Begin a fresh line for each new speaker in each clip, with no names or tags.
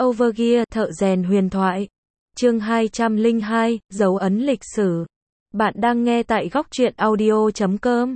Overgear, thợ rèn huyền thoại. Chương 202, dấu ấn lịch sử. Bạn đang nghe tại góc truyện audio.com.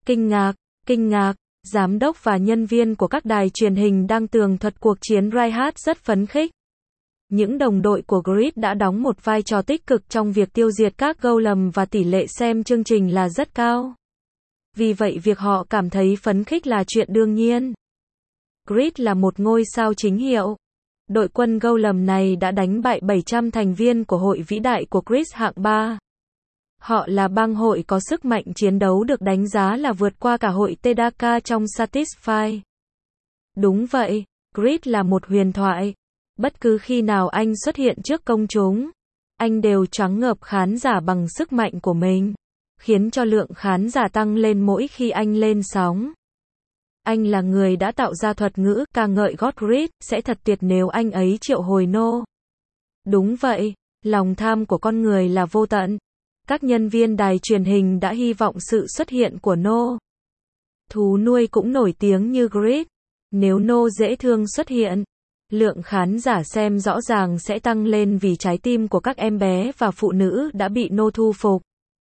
Kinh ngạc, giám đốc và nhân viên của các đài truyền hình đang tường thuật cuộc chiến Reinhardt rất phấn khích. Những đồng đội của Grid đã đóng một vai trò tích cực trong việc tiêu diệt các golem và tỷ lệ xem chương trình là rất cao. Vì vậy việc họ cảm thấy phấn khích là chuyện đương nhiên. Grid là một ngôi sao chính hiệu. Đội quân golem này đã đánh bại 700 thành viên của hội vĩ đại của Grid hạng 3. Họ là bang hội có sức mạnh chiến đấu được đánh giá là vượt qua cả hội Tedaka trong Satisfy. Đúng vậy, Grid là một huyền thoại. Bất cứ khi nào anh xuất hiện trước công chúng, anh đều choáng ngợp khán giả bằng sức mạnh của mình, khiến cho lượng khán giả tăng lên mỗi khi anh lên sóng. Anh là người đã tạo ra thuật ngữ ca ngợi God Grid, sẽ thật tuyệt nếu anh ấy triệu hồi No. Đúng vậy, lòng tham của con người là vô tận. Các nhân viên đài truyền hình đã hy vọng sự xuất hiện của No. Thú nuôi cũng nổi tiếng như Grid. Nếu No dễ thương xuất hiện, lượng khán giả xem rõ ràng sẽ tăng lên vì trái tim của các em bé và phụ nữ đã bị No thu phục.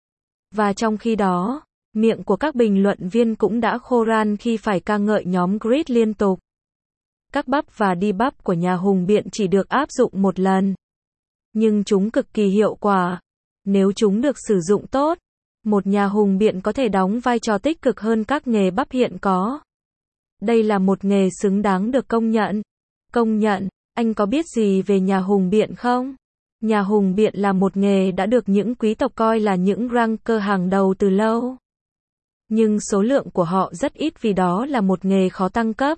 Và trong khi đó, miệng của các bình luận viên cũng đã khô ran khi phải ca ngợi nhóm Grid liên tục. Các bắp và debuff của nhà hùng biện chỉ được áp dụng một lần. Nhưng chúng cực kỳ hiệu quả. Nếu chúng được sử dụng tốt, một nhà hùng biện có thể đóng vai trò tích cực hơn các nghề bắp hiện có. Đây là một nghề xứng đáng được công nhận. Anh có biết gì về nhà hùng biện không? Nhà hùng biện là một nghề đã được những quý tộc coi là những ranker hàng đầu từ lâu. Nhưng số lượng của họ rất ít vì đó là một nghề khó tăng cấp.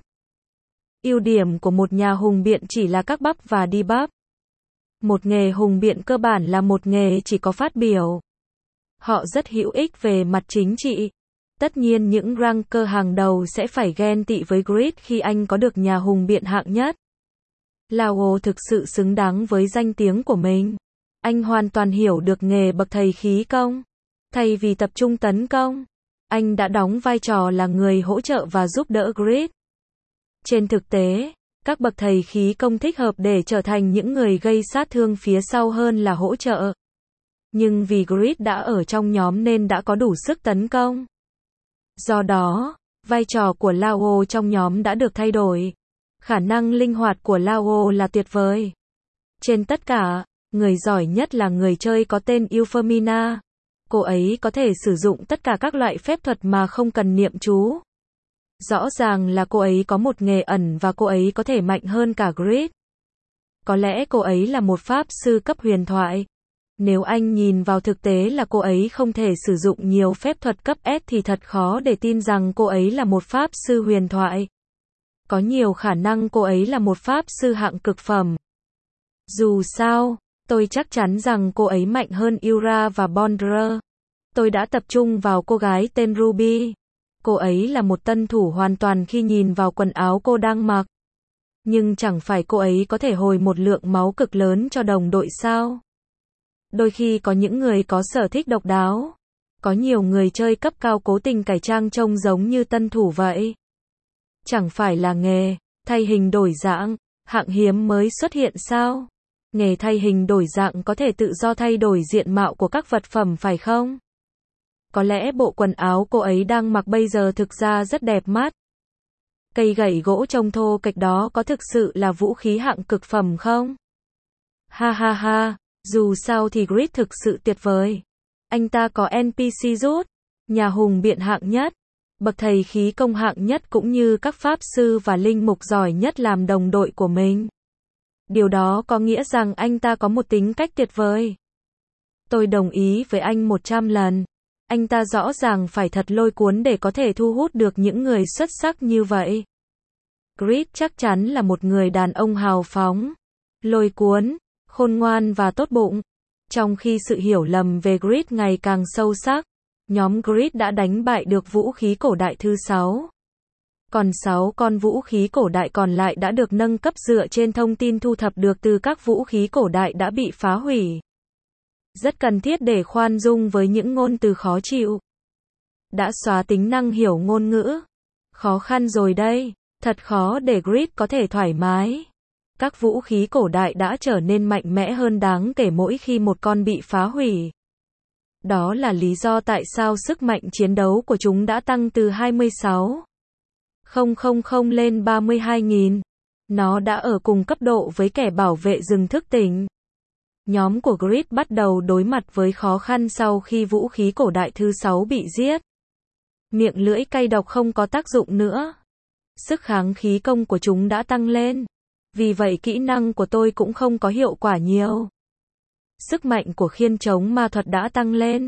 Ưu điểm của một nhà hùng biện chỉ là các bắp và debuff. Một nghề hùng biện cơ bản là một nghề chỉ có phát biểu. Họ rất hữu ích về mặt chính trị. Tất nhiên những ranker hàng đầu sẽ phải ghen tị với Grid khi anh có được nhà hùng biện hạng nhất. Lao thực sự xứng đáng với danh tiếng của mình. Anh hoàn toàn hiểu được nghề bậc thầy khí công. Thay vì tập trung tấn công, anh đã đóng vai trò là người hỗ trợ và giúp đỡ Grid. Trên thực tế, các bậc thầy khí công thích hợp để trở thành những người gây sát thương phía sau hơn là hỗ trợ. Nhưng vì Grid đã ở trong nhóm nên đã có đủ sức tấn công. Do đó, vai trò của Lao trong nhóm đã được thay đổi. Khả năng linh hoạt của Lao là tuyệt vời. Trên tất cả, người giỏi nhất là người chơi có tên Euphemina. Cô ấy có thể sử dụng tất cả các loại phép thuật mà không cần niệm chú. Rõ ràng là cô ấy có một nghề ẩn và cô ấy có thể mạnh hơn cả Grid. Có lẽ cô ấy là một pháp sư cấp huyền thoại. Nếu anh nhìn vào thực tế là cô ấy không thể sử dụng nhiều phép thuật cấp S thì thật khó để tin rằng cô ấy là một pháp sư huyền thoại. Có nhiều khả năng cô ấy là một pháp sư hạng cực phẩm. Dù sao, tôi chắc chắn rằng cô ấy mạnh hơn Yura và Bondra. Tôi đã tập trung vào cô gái tên Ruby. Cô ấy là một tân thủ hoàn toàn khi nhìn vào quần áo cô đang mặc. Nhưng chẳng phải cô ấy có thể hồi một lượng máu cực lớn cho đồng đội sao? Đôi khi có những người có sở thích độc đáo. Có nhiều người chơi cấp cao cố tình cải trang trông giống như tân thủ vậy. Chẳng phải là nghề thay hình đổi dạng hạng hiếm mới xuất hiện sao? Nghề thay hình đổi dạng có thể tự do thay đổi diện mạo của các vật phẩm phải không? Có lẽ bộ quần áo cô ấy đang mặc bây giờ thực ra rất đẹp mắt. Cây gậy gỗ trông thô kệch đó có thực sự là vũ khí hạng cực phẩm không? Ha ha ha, dù sao thì Grid thực sự tuyệt vời. Anh ta có NPC rút, nhà hùng biện hạng nhất, bậc thầy khí công hạng nhất cũng như các pháp sư và linh mục giỏi nhất làm đồng đội của mình. Điều đó có nghĩa rằng anh ta có một tính cách tuyệt vời. Tôi đồng ý với anh 100 lần. Anh ta rõ ràng phải thật lôi cuốn để có thể thu hút được những người xuất sắc như vậy. Grid chắc chắn là một người đàn ông hào phóng, lôi cuốn, khôn ngoan và tốt bụng. Trong khi sự hiểu lầm về Grid ngày càng sâu sắc, nhóm Grid đã đánh bại được vũ khí cổ đại thứ 6. Còn 6 con vũ khí cổ đại còn lại đã được nâng cấp dựa trên thông tin thu thập được từ các vũ khí cổ đại đã bị phá hủy. Rất cần thiết để khoan dung với những ngôn từ khó chịu. Đã xóa tính năng hiểu ngôn ngữ. Khó khăn rồi đây. Thật khó để Grid có thể thoải mái Các vũ khí cổ đại đã trở nên mạnh mẽ hơn đáng kể mỗi khi một con bị phá hủy. Đó là lý do tại sao sức mạnh chiến đấu của chúng đã tăng từ 26.000 lên 32.000. Nó đã ở cùng cấp độ với kẻ bảo vệ rừng thức tỉnh. Nhóm của Grid bắt đầu đối mặt với khó khăn sau khi vũ khí cổ đại thứ 6 bị giết. Miệng lưỡi cay độc không có tác dụng nữa. Sức kháng khí công của chúng đã tăng lên. Vì vậy kỹ năng của tôi cũng không có hiệu quả nhiều. Sức mạnh của khiên chống ma thuật đã tăng lên.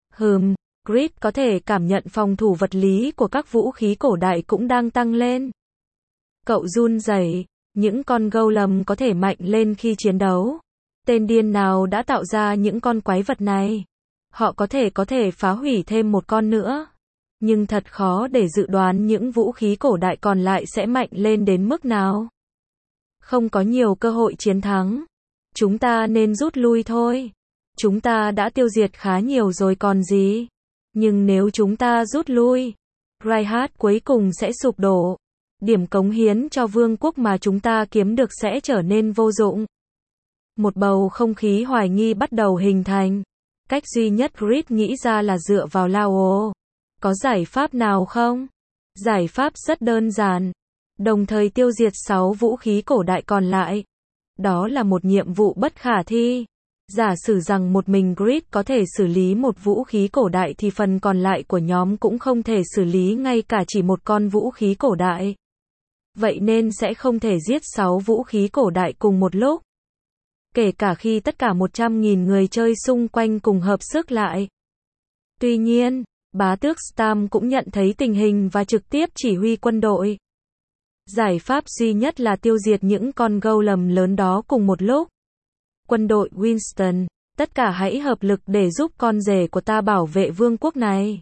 Grid có thể cảm nhận phòng thủ vật lý của các vũ khí cổ đại cũng đang tăng lên. Cậu run rẩy, những con golem có thể mạnh lên khi chiến đấu. Tên điên nào đã tạo ra những con quái vật này? Họ có thể phá hủy thêm một con nữa. Nhưng thật khó để dự đoán những vũ khí cổ đại còn lại sẽ mạnh lên đến mức nào. Không có nhiều cơ hội chiến thắng. Chúng ta nên rút lui thôi. Chúng ta đã tiêu diệt khá nhiều rồi còn gì. Nhưng nếu chúng ta rút lui, Reinhardt cuối cùng sẽ sụp đổ. Điểm cống hiến cho vương quốc mà chúng ta kiếm được sẽ trở nên vô dụng. Một bầu không khí hoài nghi bắt đầu hình thành. Cách duy nhất Grid nghĩ ra là dựa vào Lao. Có giải pháp nào không? Giải pháp rất đơn giản. Đồng thời tiêu diệt 6 vũ khí cổ đại còn lại. Đó là một nhiệm vụ bất khả thi. Giả sử rằng một mình Grid có thể xử lý một vũ khí cổ đại thì phần còn lại của nhóm cũng không thể xử lý ngay cả chỉ một con vũ khí cổ đại. Vậy nên sẽ không thể giết 6 vũ khí cổ đại cùng một lúc. Kể cả khi tất cả 100.000 người chơi xung quanh cùng hợp sức lại. Tuy nhiên, bá tước Stam cũng nhận thấy tình hình và trực tiếp chỉ huy quân đội. Giải pháp duy nhất là tiêu diệt những con golem lớn đó cùng một lúc. Quân đội Winston, tất cả hãy hợp lực để giúp con rể của ta bảo vệ vương quốc này.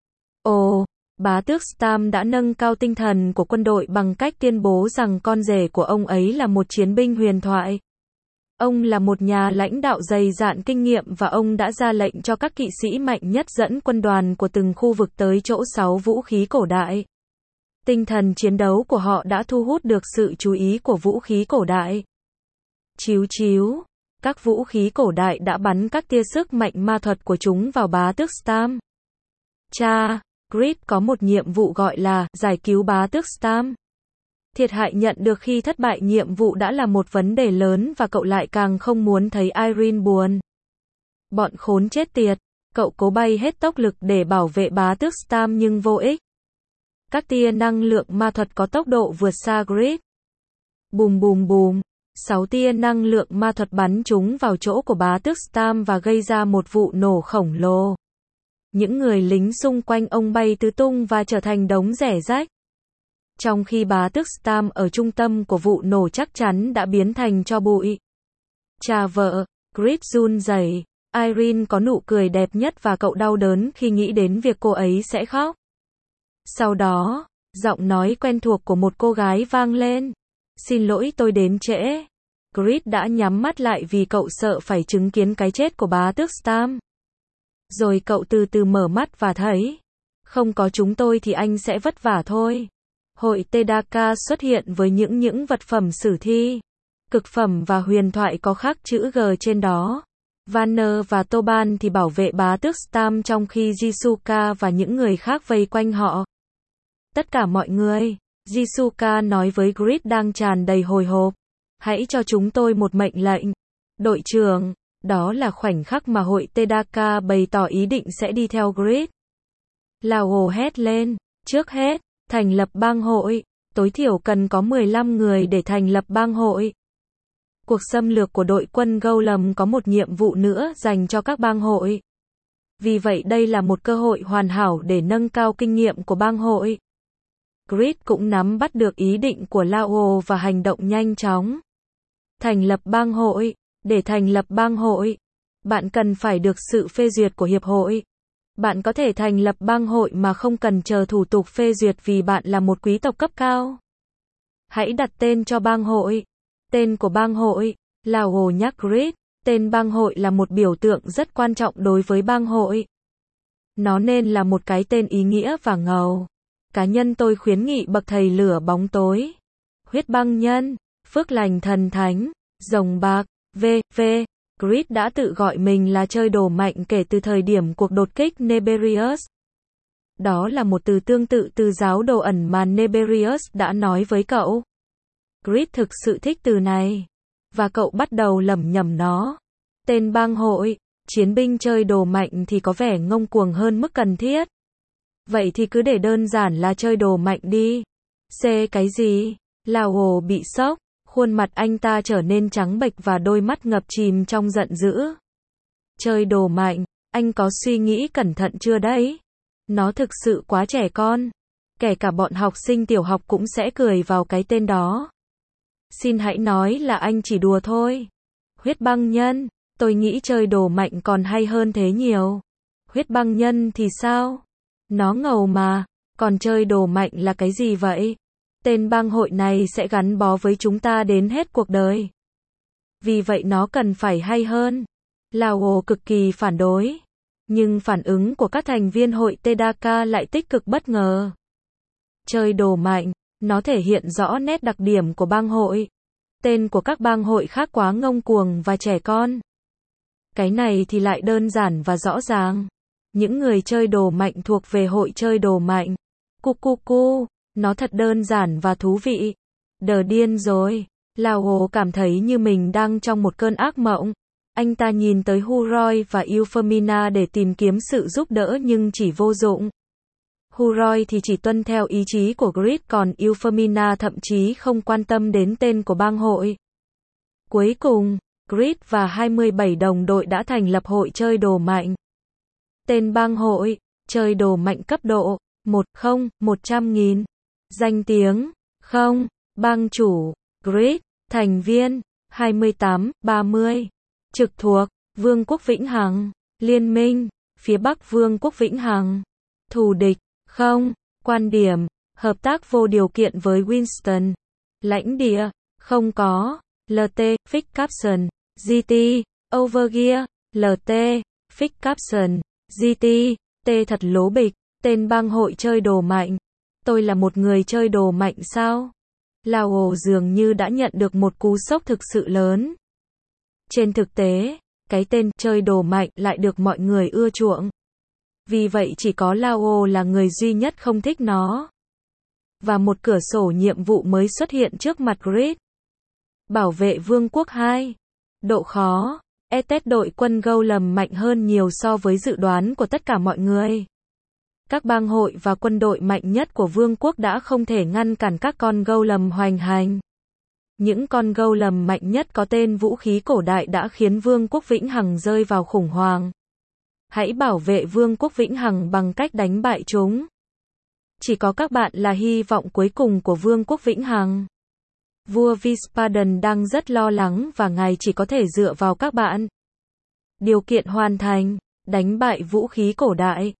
Ồ, bá tước Stam đã nâng cao tinh thần của quân đội bằng cách tuyên bố rằng con rể của ông ấy là một chiến binh huyền thoại. Ông là một nhà lãnh đạo dày dạn kinh nghiệm và ông đã ra lệnh cho các kỵ sĩ mạnh nhất dẫn quân đoàn của từng khu vực tới chỗ 6 vũ khí cổ đại. Tinh thần chiến đấu của họ đã thu hút được sự chú ý của vũ khí cổ đại. Chíu chíu, các vũ khí cổ đại đã bắn các tia sức mạnh ma thuật của chúng vào bá tước Stam. Grid có một nhiệm vụ gọi là giải cứu bá tước Stam. Thiệt hại nhận được khi thất bại nhiệm vụ đã là một vấn đề lớn và cậu lại càng không muốn thấy Irene buồn. Bọn khốn chết tiệt, cậu cố bay hết tốc lực để bảo vệ bá tước Stam nhưng vô ích. Các tia năng lượng ma thuật có tốc độ vượt xa Grid. Bùm bùm bùm, 6 tia năng lượng ma thuật bắn chúng vào chỗ của bá tước Stam và gây ra một vụ nổ khổng lồ. Những người lính xung quanh ông bay tứ tung và trở thành đống rẻ rách. Trong khi bá tước Stam ở trung tâm của vụ nổ chắc chắn đã biến thành tro bụi. Cha vợ, Grid run rẩy. Irene có nụ cười đẹp nhất và cậu đau đớn khi nghĩ đến việc cô ấy sẽ khóc. Sau đó, giọng nói quen thuộc của một cô gái vang lên. Xin lỗi tôi đến trễ. Grid đã nhắm mắt lại vì cậu sợ phải chứng kiến cái chết của bá tước Stam. Rồi cậu từ từ mở mắt và thấy. Không có chúng tôi thì anh sẽ vất vả thôi. Hội Tedaka xuất hiện với những vật phẩm sử thi, cực phẩm và huyền thoại có khắc chữ G trên đó. Vanner và Toban thì bảo vệ bá tước Stam trong khi Jisuka và những người khác vây quanh họ. Tất cả mọi người, Jisuka nói với Grid đang tràn đầy hồi hộp. Hãy cho chúng tôi một mệnh lệnh. Đội trưởng, đó là khoảnh khắc mà hội Tedaka bày tỏ ý định sẽ đi theo Grid. Lao hét lên, trước hết, thành lập bang hội, tối thiểu cần có 15 người để thành lập bang hội. Cuộc xâm lược của đội quân Golem có một nhiệm vụ nữa dành cho các bang hội. Vì vậy đây là một cơ hội hoàn hảo để nâng cao kinh nghiệm của bang hội. Grid cũng nắm bắt được ý định của Lao và hành động nhanh chóng. Thành lập bang hội. Để thành lập bang hội, bạn cần phải được sự phê duyệt của hiệp hội. Bạn có thể thành lập bang hội mà không cần chờ thủ tục phê duyệt vì bạn là một quý tộc cấp cao. Hãy đặt tên cho bang hội. Tên của bang hội, Lao nhắc Grid, tên bang hội là một biểu tượng rất quan trọng đối với bang hội. Nó nên là một cái tên ý nghĩa và ngầu. Cá nhân tôi khuyến nghị bậc thầy lửa bóng tối. Huyết băng nhân, phước lành thần thánh, rồng bạc, v.v. Grid đã tự gọi mình là chơi đồ mạnh kể từ thời điểm cuộc đột kích Neberius. Đó là một từ tương tự từ giáo đồ ẩn mà Neberius đã nói với cậu. Grid thực sự thích từ này. Và cậu bắt đầu lẩm nhẩm nó. Tên bang hội, chiến binh chơi đồ mạnh thì có vẻ ngông cuồng hơn mức cần thiết. Vậy thì cứ để đơn giản là chơi đồ mạnh đi. Cái gì? Lao bị sốc, khuôn mặt anh ta trở nên trắng bệch và đôi mắt ngập chìm trong giận dữ. Chơi đồ mạnh, anh có suy nghĩ cẩn thận chưa đấy? Nó thực sự quá trẻ con. Kể cả bọn học sinh tiểu học cũng sẽ cười vào cái tên đó. Xin hãy nói là anh chỉ đùa thôi. Huyết băng nhân, tôi nghĩ chơi đồ mạnh còn hay hơn thế nhiều. Huyết băng nhân thì sao? Nó ngầu mà, còn chơi đồ mạnh là cái gì vậy? Tên bang hội này sẽ gắn bó với chúng ta đến hết cuộc đời. Vì vậy nó cần phải hay hơn. Lao cực kỳ phản đối. Nhưng phản ứng của các thành viên hội Tedaka lại tích cực bất ngờ. Chơi đồ mạnh, nó thể hiện rõ nét đặc điểm của bang hội. Tên của các bang hội khác quá ngông cuồng và trẻ con. Cái này thì lại đơn giản và rõ ràng. Những người chơi đồ mạnh thuộc về hội chơi đồ mạnh. Cu, nó thật đơn giản và thú vị. Đờ điên rồi. Lao cảm thấy như mình đang trong một cơn ác mộng. Anh ta nhìn tới Huroi và Euphemina để tìm kiếm sự giúp đỡ nhưng chỉ vô dụng. Huroi thì chỉ tuân theo ý chí của Grid, còn Euphemina thậm chí không quan tâm đến tên của bang hội. Cuối cùng, Grid và 27 đồng đội đã thành lập hội chơi đồ mạnh. Tên bang hội, chơi đồ mạnh cấp độ 100.000. Danh tiếng 0. Bang chủ, Grid. Thành viên 28-30. Trực thuộc, Vương quốc Vĩnh Hằng. Liên minh, phía Bắc Vương quốc Vĩnh Hằng. Thù địch, 0. Quan điểm, hợp tác vô điều kiện với Winston. Lãnh địa, không có. LT, Fix Capson. GT, Overgear. LT, Fix Capson. GT, T thật lố bịch. Tên bang hội chơi đồ mạnh. Tôi là một người chơi đồ mạnh sao? Lao dường như đã nhận được một cú sốc thực sự lớn. Trên thực tế, cái tên chơi đồ mạnh lại được mọi người ưa chuộng. Vì vậy chỉ có Lao là người duy nhất không thích nó. Và một cửa sổ nhiệm vụ mới xuất hiện trước mặt Grid. Bảo vệ Vương quốc 2. Độ khó. ETS đội quân Golem mạnh hơn nhiều so với dự đoán của tất cả mọi người. Các bang hội và quân đội mạnh nhất của Vương quốc đã không thể ngăn cản các con Golem hoành hành. Những con Golem mạnh nhất có tên vũ khí cổ đại đã khiến Vương quốc Vĩnh Hằng rơi vào khủng hoảng. Hãy bảo vệ Vương quốc Vĩnh Hằng bằng cách đánh bại chúng. Chỉ có các bạn là hy vọng cuối cùng của Vương quốc Vĩnh Hằng. Vua Vispadan đang rất lo lắng và ngài chỉ có thể dựa vào các bạn. Điều kiện hoàn thành, đánh bại vũ khí cổ đại.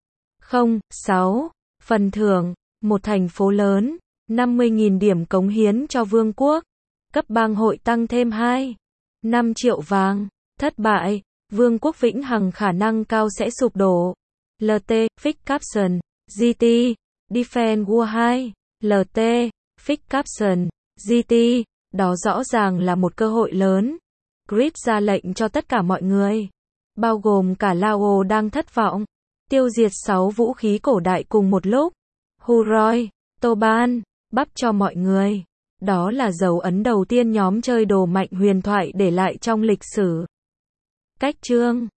6. Phần thưởng, một thành phố lớn, 50.000 điểm cống hiến cho Vương quốc. Cấp bang hội tăng thêm 5 triệu vàng. Thất bại, Vương quốc Vĩnh Hằng khả năng cao sẽ sụp đổ. LT, Fix Capson. GT, Defend War 2. LT, Fix Capson. GT, đó rõ ràng là một cơ hội lớn. Grid ra lệnh cho tất cả mọi người, bao gồm cả Lao đang thất vọng, tiêu diệt 6 vũ khí cổ đại cùng một lúc. Huroi, Toban, bắp cho mọi người. Đó là dấu ấn đầu tiên nhóm chơi đồ mạnh huyền thoại để lại trong lịch sử. Cách chương